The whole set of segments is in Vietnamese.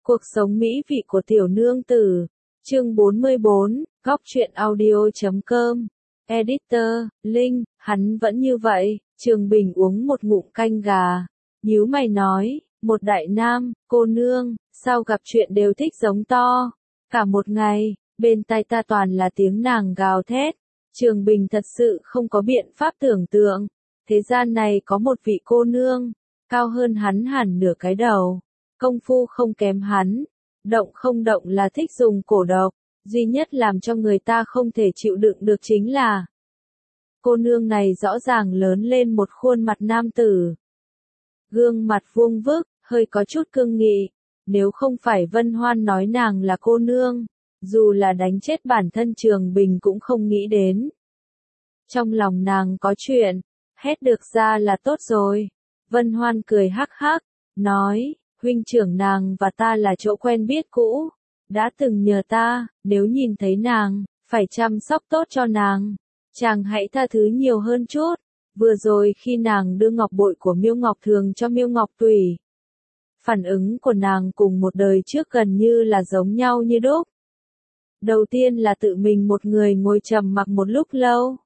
Cuộc sống mỹ vị của tiểu nương tử. Chương 44, góc truyện audio.com. Editor, Linh, hắn vẫn như vậy. Trường Bình uống một ngụm canh gà. Nhíu mày nói, một đại nam, cô nương, sao gặp chuyện đều thích giống to. Cả một ngày, bên tai ta toàn là tiếng nàng gào thét. Trường Bình thật sự không có biện pháp tưởng tượng. Thế gian này có một vị cô nương, cao hơn hắn hẳn nửa cái đầu. Công phu không kém hắn, động không động là thích dùng cổ độc, duy nhất làm cho người ta không thể chịu đựng được chính là cô nương này rõ ràng lớn lên một khuôn mặt nam tử. Gương mặt vuông vức, hơi có chút cương nghị, nếu không phải Vân Hoan nói nàng là cô nương, dù là đánh chết bản thân Trường Bình cũng không nghĩ đến. Trong lòng nàng có chuyện, hét được ra là tốt rồi. Vân Hoan cười hắc hắc, nói, huynh trưởng nàng và ta là chỗ quen biết cũ, đã từng nhờ ta, nếu nhìn thấy nàng, phải chăm sóc tốt cho nàng. Chàng hãy tha thứ nhiều hơn chút. Vừa rồi khi nàng đưa ngọc bội của Miêu Ngọc Thường cho Miêu Ngọc Tùy, phản ứng của nàng cùng một đời trước gần như là giống nhau như đúc. Đầu tiên là tự mình một người ngồi trầm mặc một lúc lâu.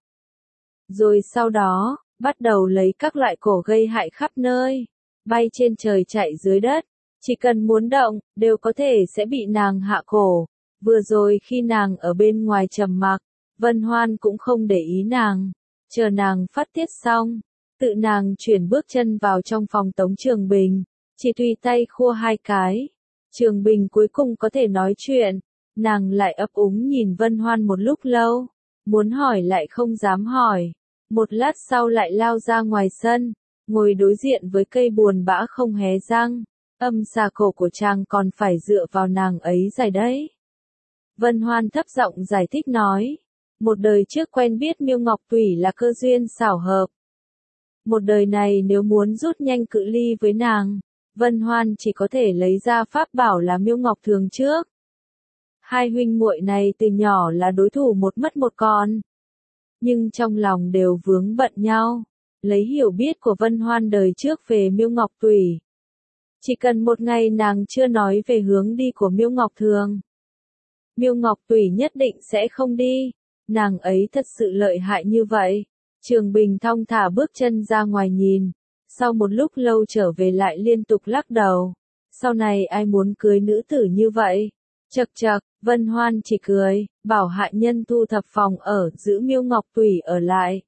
Rồi sau đó, bắt đầu lấy các loại cổ gây hại khắp nơi, bay trên trời chạy dưới đất, chỉ cần muốn động, đều có thể sẽ bị nàng hạ cổ. Vừa rồi khi nàng ở bên ngoài trầm mặc, Vân Hoan cũng không để ý nàng, chờ nàng phát tiết xong, tự nàng chuyển bước chân vào trong phòng Tống Trường Bình, chỉ tùy tay khua hai cái. Trường Bình cuối cùng có thể nói chuyện, nàng lại ấp úng nhìn Vân Hoan một lúc lâu, muốn hỏi lại không dám hỏi. Một lát sau lại lao ra ngoài sân, ngồi đối diện với cây buồn bã không hé răng, âm xà cổ của chàng còn phải dựa vào nàng ấy dài đấy. Vân Hoan thấp giọng giải thích nói, một đời trước quen biết Miêu Ngọc Tùy là cơ duyên xảo hợp. Một đời này nếu muốn rút nhanh cự ly với nàng, Vân Hoan chỉ có thể lấy ra pháp bảo là Miêu Ngọc Thường trước. Hai huynh muội này từ nhỏ là đối thủ một mất một còn, nhưng trong lòng đều vướng bận nhau. Lấy hiểu biết của Vân Hoan đời trước về Miêu Ngọc Tùy, chỉ cần một ngày nàng chưa nói về hướng đi của Miêu Ngọc Thường, Miêu Ngọc Tùy nhất định sẽ không đi. Nàng ấy thật sự lợi hại như vậy. Trường Bình thong thả bước chân ra ngoài nhìn, sau một lúc lâu trở về lại liên tục lắc đầu. Sau này ai muốn cưới nữ tử như vậy? Chậc chậc, Vân Hoan chỉ cười, bảo hạ nhân thu thập phòng ở, giữ Miêu Ngọc Tùy ở lại.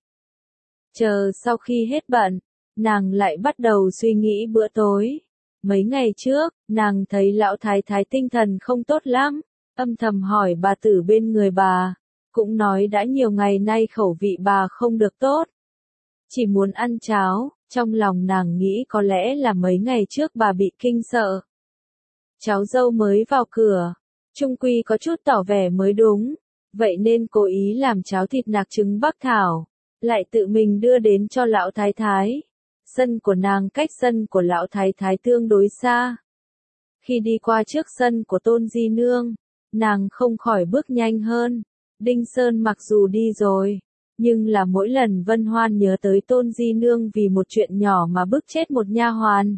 Chờ sau khi hết bận, nàng lại bắt đầu suy nghĩ bữa tối. Mấy ngày trước, nàng thấy lão thái thái tinh thần không tốt lắm, âm thầm hỏi bà tử bên người bà, cũng nói đã nhiều ngày nay khẩu vị bà không được tốt. Chỉ muốn ăn cháo, trong lòng nàng nghĩ có lẽ là mấy ngày trước bà bị kinh sợ. Cháu dâu mới vào cửa, chung quy có chút tỏ vẻ mới đúng, vậy nên cố ý làm cháo thịt nạc trứng bắc thảo, lại tự mình đưa đến cho lão thái thái. Sân của nàng cách sân của lão thái thái tương đối xa. Khi đi qua trước sân của Tôn Di Nương, nàng không khỏi bước nhanh hơn. Đinh Sơn mặc dù đi rồi, nhưng là mỗi lần Vân Hoan nhớ tới Tôn Di Nương vì một chuyện nhỏ mà bức chết một nha hoàn,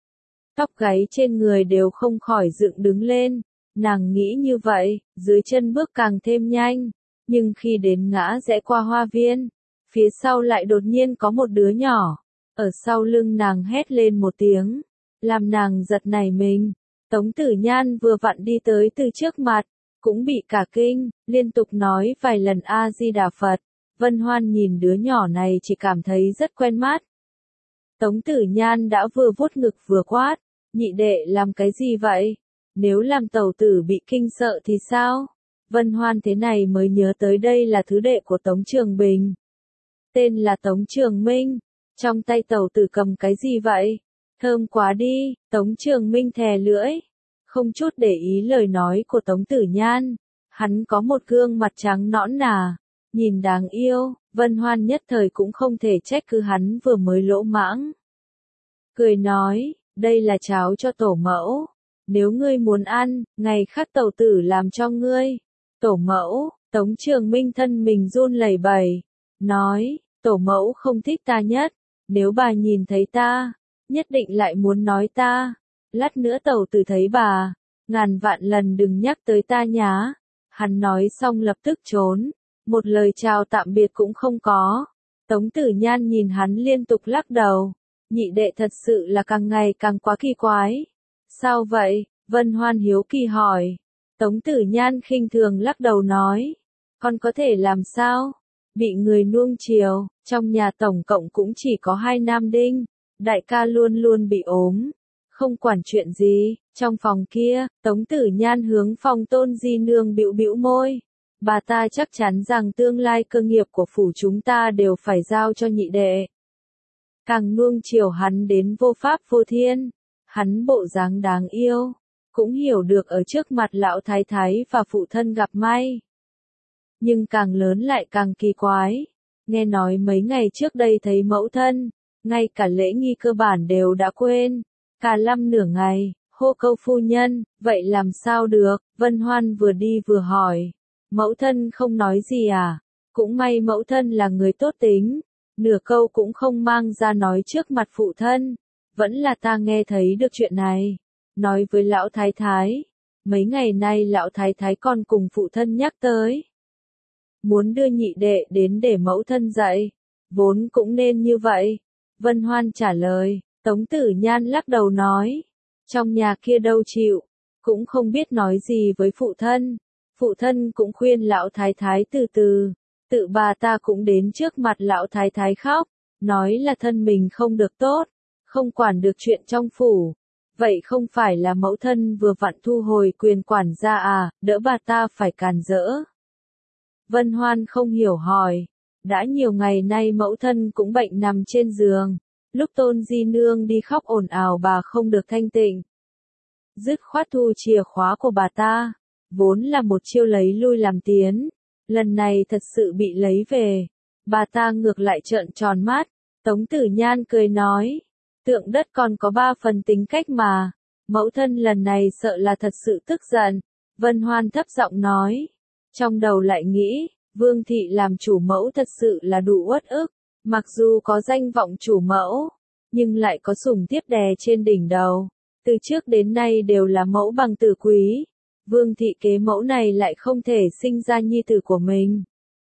tóc gáy trên người đều không khỏi dựng đứng lên. Nàng nghĩ như vậy, dưới chân bước càng thêm nhanh, nhưng khi đến ngã rẽ qua hoa viên, phía sau lại đột nhiên có một đứa nhỏ, ở sau lưng nàng hét lên một tiếng, làm nàng giật nảy mình. Tống Tử Nhan vừa vặn đi tới từ trước mặt, cũng bị cả kinh, liên tục nói vài lần A Di Đà Phật. Vân Hoan nhìn đứa nhỏ này chỉ cảm thấy rất quen mắt. Tống Tử Nhan đã vừa vuốt ngực vừa quát, nhị đệ làm cái gì vậy? Nếu làm tẩu tử bị kinh sợ thì sao? Vân Hoan thế này mới nhớ tới đây là thứ đệ của Tống Trường Bình. Tên là Tống Trường Minh. Trong tay tẩu tử cầm cái gì vậy? Thơm quá đi. Tống Trường Minh thè lưỡi, không chút để ý lời nói của Tống Tử Nhan. Hắn có một gương mặt trắng nõn nà, nhìn đáng yêu. Vân Hoan nhất thời cũng không thể trách cứ hắn vừa mới lỗ mãng. Cười nói, đây là cháo cho tổ mẫu. Nếu ngươi muốn ăn, ngày khác tẩu tử làm cho ngươi. Tổ mẫu, Tống Trường Minh thân mình run lẩy bẩy, nói, tổ mẫu không thích ta nhất. Nếu bà nhìn thấy ta, nhất định lại muốn nói ta. Lát nữa tẩu tử thấy bà, ngàn vạn lần đừng nhắc tới ta nhá. Hắn nói xong lập tức trốn, một lời chào tạm biệt cũng không có. Tống Tử Nhan nhìn hắn liên tục lắc đầu, nhị đệ thật sự là càng ngày càng quá kỳ quái. Sao vậy? Vân Hoan hiếu kỳ hỏi. Tống Tử Nhan khinh thường lắc đầu nói, con có thể làm sao? Bị người nuông chiều, trong nhà tổng cộng cũng chỉ có 2 nam đinh, đại ca luôn luôn bị ốm, không quản chuyện gì. Trong phòng kia, Tống Tử Nhan hướng phòng Tôn Di Nương bĩu bĩu môi. Bà ta chắc chắn rằng tương lai cơ nghiệp của phủ chúng ta đều phải giao cho nhị đệ. Càng nuông chiều hắn đến vô pháp vô thiên, hắn bộ dáng đáng yêu, cũng hiểu được ở trước mặt lão thái thái và phụ thân gặp may. Nhưng càng lớn lại càng kỳ quái, nghe nói mấy ngày trước đây thấy mẫu thân, ngay cả lễ nghi cơ bản đều đã quên, cả lâm nửa ngày, hô câu phu nhân, vậy làm sao được? Vân Hoan vừa đi vừa hỏi, mẫu thân không nói gì à? Cũng may mẫu thân là người tốt tính, nửa câu cũng không mang ra nói trước mặt phụ thân, vẫn là ta nghe thấy được chuyện này, nói với lão thái thái, mấy ngày nay lão thái thái còn cùng phụ thân nhắc tới. Muốn đưa nhị đệ đến để mẫu thân dạy, vốn cũng nên như vậy. Vân Hoan trả lời, Tống Tử Nhan lắc đầu nói, trong nhà kia đâu chịu, cũng không biết nói gì với phụ thân cũng khuyên lão thái thái từ từ, tự bà ta cũng đến trước mặt lão thái thái khóc, nói là thân mình không được tốt, không quản được chuyện trong phủ. Vậy không phải là mẫu thân vừa vặn thu hồi quyền quản gia à, đỡ bà ta phải càn rỡ. Vân Hoan không hiểu hỏi, đã nhiều ngày nay mẫu thân cũng bệnh nằm trên giường, lúc Tôn Di Nương đi khóc ồn ào bà không được thanh tịnh. Dứt khoát thu chìa khóa của bà ta, vốn là một chiêu lấy lui làm tiến, lần này thật sự bị lấy về, bà ta ngược lại trợn tròn mắt. Tống Tử Nhan cười nói, tượng đất còn có 3 phần tính cách mà, mẫu thân lần này sợ là thật sự tức giận. Vân Hoan thấp giọng nói, trong đầu lại nghĩ, Vương thị làm chủ mẫu thật sự là đủ uất ức, mặc dù có danh vọng chủ mẫu, nhưng lại có sủng thiếp đè trên đỉnh đầu, từ trước đến nay đều là mẫu bằng tử quý. Vương thị kế mẫu này lại không thể sinh ra nhi tử của mình.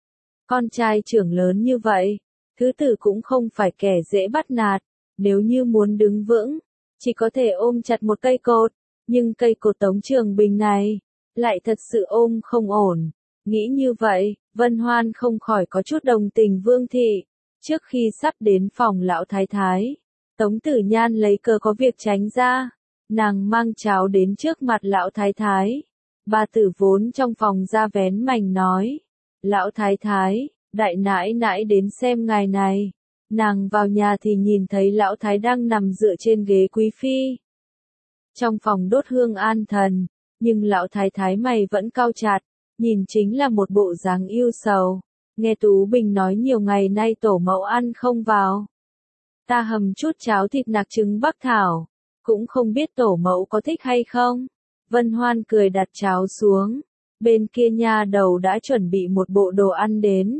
Con trai trưởng lớn như vậy, thứ tử cũng không phải kẻ dễ bắt nạt, nếu như muốn đứng vững, chỉ có thể ôm chặt một cây cột, nhưng cây cột Tống Trường Bình này, lại thật sự ôm không ổn. Nghĩ như vậy, Vân Hoan không khỏi có chút đồng tình Vương thị. Trước khi sắp đến phòng lão thái thái, Tống Tử Nhan lấy cớ có việc tránh ra, nàng mang cháo đến trước mặt lão thái thái. Bà tử vốn trong phòng ra vén mành nói, lão thái thái, đại nãi nãi đến xem ngài này. Nàng vào nhà thì nhìn thấy lão thái đang nằm dựa trên ghế quý phi. Trong phòng đốt hương an thần, nhưng lão thái thái mày vẫn cau chặt, nhìn chính là một bộ dáng yêu sầu. Nghe Tú Bình nói nhiều ngày nay tổ mẫu ăn không vào. Ta hầm chút cháo thịt nạc trứng bắc thảo, cũng không biết tổ mẫu có thích hay không. Vân Hoan cười đặt cháo xuống, bên kia nha đầu đã chuẩn bị một bộ đồ ăn đến.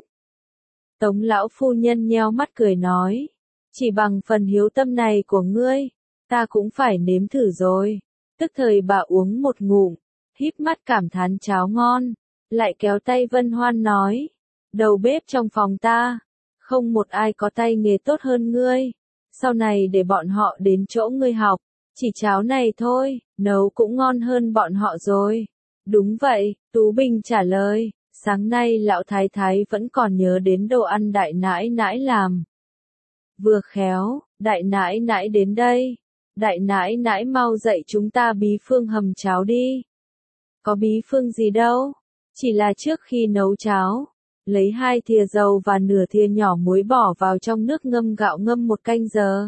Tống lão phu nhân nheo mắt cười nói, chỉ bằng phần hiếu tâm này của ngươi, ta cũng phải nếm thử rồi. Tức thời bà uống một ngụm, híp mắt cảm thán cháo ngon, lại kéo tay Vân Hoan nói, đầu bếp trong phòng ta, không một ai có tay nghề tốt hơn ngươi, sau này để bọn họ đến chỗ ngươi học, chỉ cháo này thôi, nấu cũng ngon hơn bọn họ rồi. Đúng vậy, Tú Bình trả lời, sáng nay lão thái thái vẫn còn nhớ đến đồ ăn đại nãi nãi làm. Vừa khéo, đại nãi nãi đến đây, đại nãi nãi mau dạy chúng ta bí phương hầm cháo đi. Có bí phương gì đâu, chỉ là trước khi nấu cháo, lấy 2 thìa dầu và nửa thìa nhỏ muối bỏ vào trong nước ngâm gạo ngâm 1 canh giờ.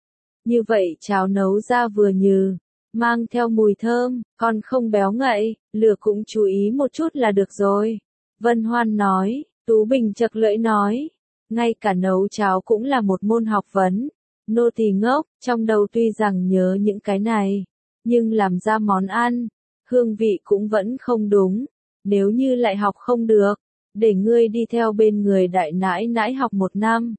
Như vậy cháo nấu ra vừa nhừ, mang theo mùi thơm, còn không béo ngậy, lửa cũng chú ý một chút là được rồi. Vân Hoan nói, Tú Bình chật lưỡi nói, ngay cả nấu cháo cũng là một môn học vấn. Nô tỳ ngốc, trong đầu tuy rằng nhớ những cái này, nhưng làm ra món ăn, hương vị cũng vẫn không đúng. Nếu như lại học không được, để ngươi đi theo bên người đại nãi nãi học 1 năm.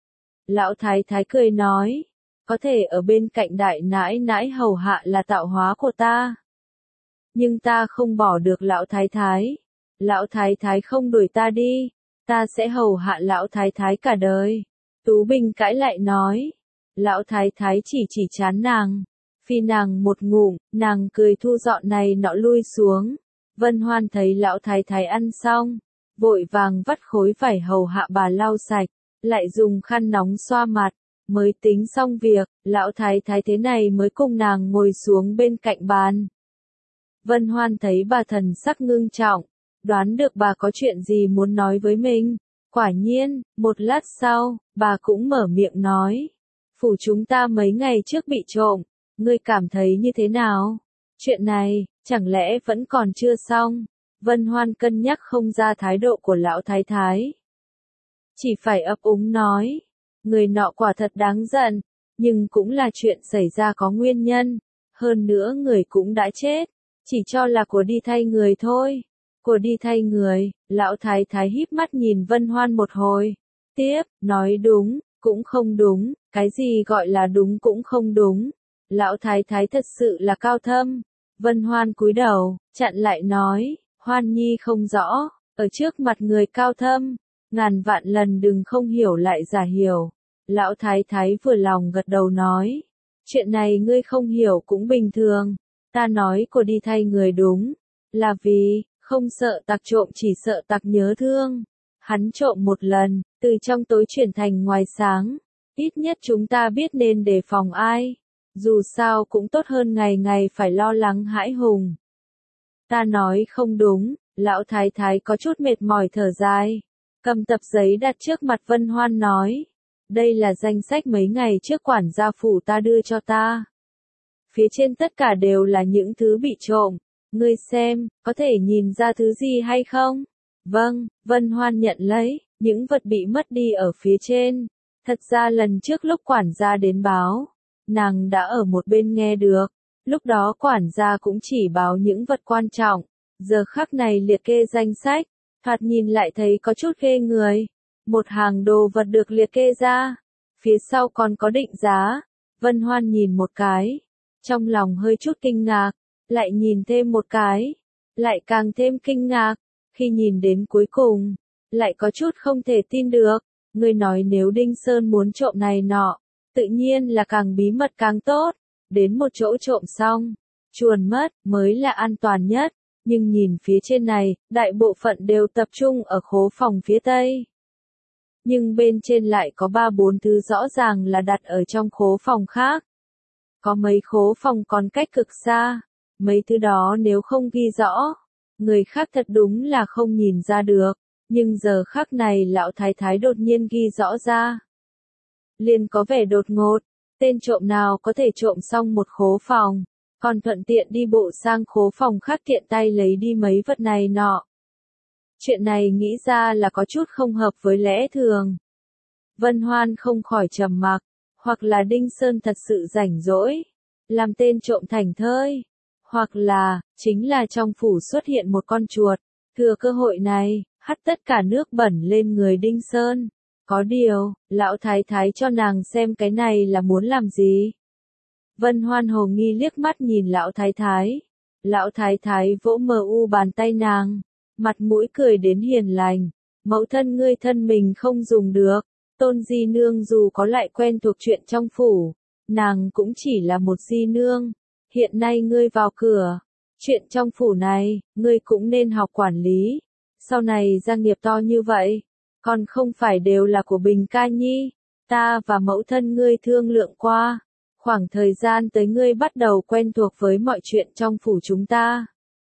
Lão thái thái cười nói, có thể ở bên cạnh đại nãi nãi hầu hạ là tạo hóa của ta. nhưng ta không bỏ được lão thái thái. Lão thái thái không đuổi ta đi, ta sẽ hầu hạ lão thái thái cả đời. Tú Bình cãi lại nói. Lão thái thái chỉ chán nàng. Phi nàng một ngụm, nàng cười thu dọn này nọ lui xuống. Vân Hoan thấy lão thái thái ăn xong, vội vàng vắt khối vải hầu hạ bà lau sạch, lại dùng khăn nóng xoa mặt, mới tính xong việc, lão thái thái thế này mới cùng nàng ngồi xuống bên cạnh bàn. Vân Hoan thấy bà thần sắc ngưng trọng, đoán được bà có chuyện gì muốn nói với mình. Quả nhiên, một lát sau, bà cũng mở miệng nói. Phủ chúng ta mấy ngày trước bị trộm, ngươi cảm thấy như thế nào? Chuyện này, chẳng lẽ vẫn còn chưa xong? Vân Hoan cân nhắc không ra thái độ của lão thái thái. Chỉ phải ấp úng nói. Người nọ quả thật đáng giận, nhưng cũng là chuyện xảy ra có nguyên nhân. Hơn nữa người cũng đã chết, chỉ cho là của đi thay người thôi. Của đi thay người, lão thái thái híp mắt nhìn Vân Hoan một hồi. Tiếp, nói đúng, cũng không đúng, cái gì gọi là đúng cũng không đúng. Lão thái thái thật sự là cao thâm. Vân Hoan cúi đầu, chặn lại nói, Hoan Nhi không rõ, ở trước mặt người cao thâm, ngàn vạn lần đừng không hiểu lại giả hiểu. Lão thái thái vừa lòng gật đầu nói, chuyện này ngươi không hiểu cũng bình thường, ta nói của đi thay người đúng, là vì, không sợ tặc trộm chỉ sợ tặc nhớ thương. Hắn trộm một lần, từ trong tối chuyển thành ngoài sáng, ít nhất chúng ta biết nên đề phòng ai. Dù sao cũng tốt hơn ngày ngày phải lo lắng hãi hùng. Ta nói không đúng, lão thái thái có chút mệt mỏi thở dài. Cầm tập giấy đặt trước mặt Vân Hoan nói. Đây là danh sách mấy ngày trước quản gia phủ ta đưa cho ta. Phía trên tất cả đều là những thứ bị trộm. Ngươi xem, có thể nhìn ra thứ gì hay không? Vâng, Vân Hoan nhận lấy, những vật bị mất đi ở phía trên. Thật ra lần trước lúc quản gia đến báo, nàng đã ở một bên nghe được, lúc đó quản gia cũng chỉ báo những vật quan trọng, giờ khắc này liệt kê danh sách, thoạt nhìn lại thấy có chút ghê người. Một hàng đồ vật được liệt kê ra, phía sau còn có định giá. Vân Hoan nhìn một cái, trong lòng hơi chút kinh ngạc, lại nhìn thêm một cái, lại càng thêm kinh ngạc, khi nhìn đến cuối cùng, lại có chút không thể tin được. Người nói nếu Đinh Sơn muốn trộm này nọ, tự nhiên là càng bí mật càng tốt, đến một chỗ trộm xong, chuồn mất mới là an toàn nhất, nhưng nhìn phía trên này, đại bộ phận đều tập trung ở khố phòng phía tây. Nhưng bên trên lại có 3-4 thứ rõ ràng là đặt ở trong khố phòng khác. Có mấy khố phòng còn cách cực xa, mấy thứ đó nếu không ghi rõ, người khác thật đúng là không nhìn ra được, nhưng giờ khắc này lão thái thái đột nhiên ghi rõ ra. Liền có vẻ đột ngột, tên trộm nào có thể trộm xong một khố phòng, còn thuận tiện đi bộ sang khố phòng khác tiện tay lấy đi mấy vật này nọ. Chuyện này nghĩ ra là có chút không hợp với lẽ thường. Vân Hoan không khỏi trầm mặc, hoặc là Đinh Sơn thật sự rảnh rỗi, làm tên trộm thành thơi, hoặc là, chính là trong phủ xuất hiện một con chuột, thừa cơ hội này, hắt tất cả nước bẩn lên người Đinh Sơn. Có điều, lão thái thái cho nàng xem cái này là muốn làm gì? Vân Hoan hồ nghi liếc mắt nhìn lão thái thái. Lão thái thái vỗ mờ u bàn tay nàng, mặt mũi cười đến hiền lành. Mẫu thân ngươi thân mình không dùng được, Tôn di nương dù có lại quen thuộc chuyện trong phủ, nàng cũng chỉ là một di nương. Hiện nay ngươi vào cửa, chuyện trong phủ này, ngươi cũng nên học quản lý. Sau này gia nghiệp to như vậy, còn không phải đều là của Bình ca nhi. Ta và mẫu thân ngươi thương lượng qua, khoảng thời gian tới ngươi bắt đầu quen thuộc với mọi chuyện trong phủ chúng ta.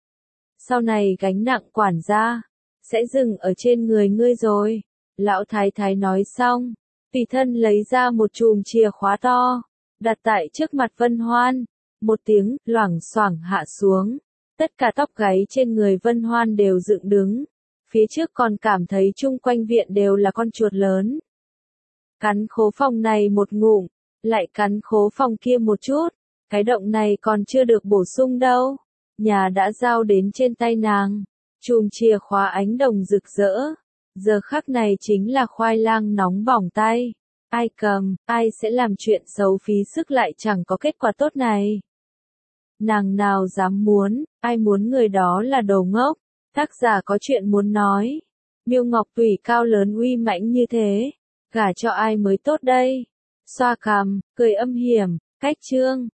Sau này gánh nặng quản gia sẽ dừng ở trên người ngươi rồi. Lão thái thái nói xong, tùy thân lấy ra một chùm chìa khóa to, đặt tại trước mặt Vân Hoan. Một tiếng loảng xoảng hạ xuống, tất cả tóc gáy trên người Vân Hoan đều dựng đứng. Phía trước còn cảm thấy chung quanh viện đều là con chuột lớn. Cắn khố phòng này một ngụm, lại cắn khố phòng kia một chút, cái động này còn chưa được bổ sung đâu. Nhà đã giao đến trên tay nàng, chùm chìa khóa ánh đồng rực rỡ. Giờ khắc này chính là khoai lang nóng bỏng tay. Ai cầm, ai sẽ làm chuyện xấu phí sức lại chẳng có kết quả tốt này. Nàng nào dám muốn, ai muốn người đó là đồ ngốc. Tác giả có chuyện muốn nói. Miêu Ngọc Thủy cao lớn uy mãnh như thế, gả cho ai mới tốt đây? Xoa cằm, cười âm hiểm, cách chương.